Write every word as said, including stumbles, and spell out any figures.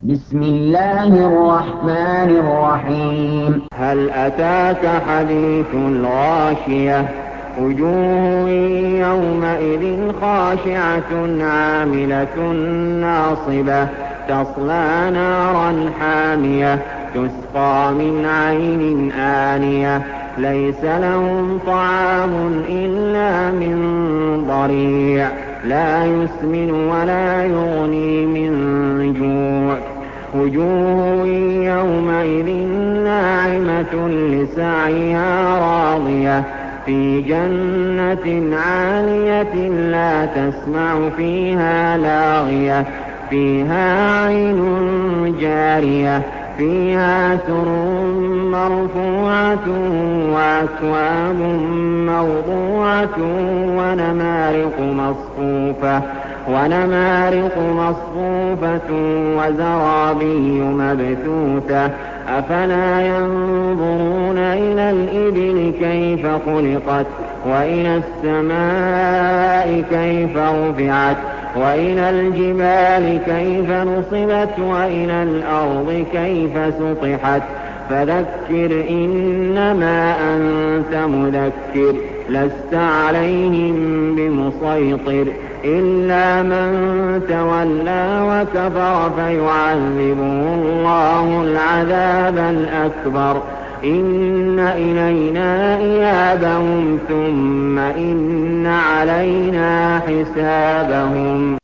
بسم الله الرحمن الرحيم هل أتاك حديث الغاشية وجوه يومئذ خاشعة عاملة ناصبة تصلى نارا حامية تسقى من عين آنية ليس لهم طعام إلا من ضريع لا يسمن ولا يغني من جوع وجوه يومئذ ناعمة لسعيها راضية في جنة عالية لا تسمع فيها لاغية فيها عين جارية فيها سرر مرفوعة وأكواب موضوعة ونمارق مصفوفة ونمارق مصفوفة وزرابي مبثوثة أفلا ينظرون إلى الإبل كيف خلقت وإلى السماء كيف رفعت وإلى الجبال كيف نصبت وإلى الأرض كيف سطحت فذكر إنما أنت مذكر لست عليهم بمسيطر إلا من تولى وكفر فيعذبه الله العذاب الأكبر إن إلينا إيابهم ثم إن علينا حسابهم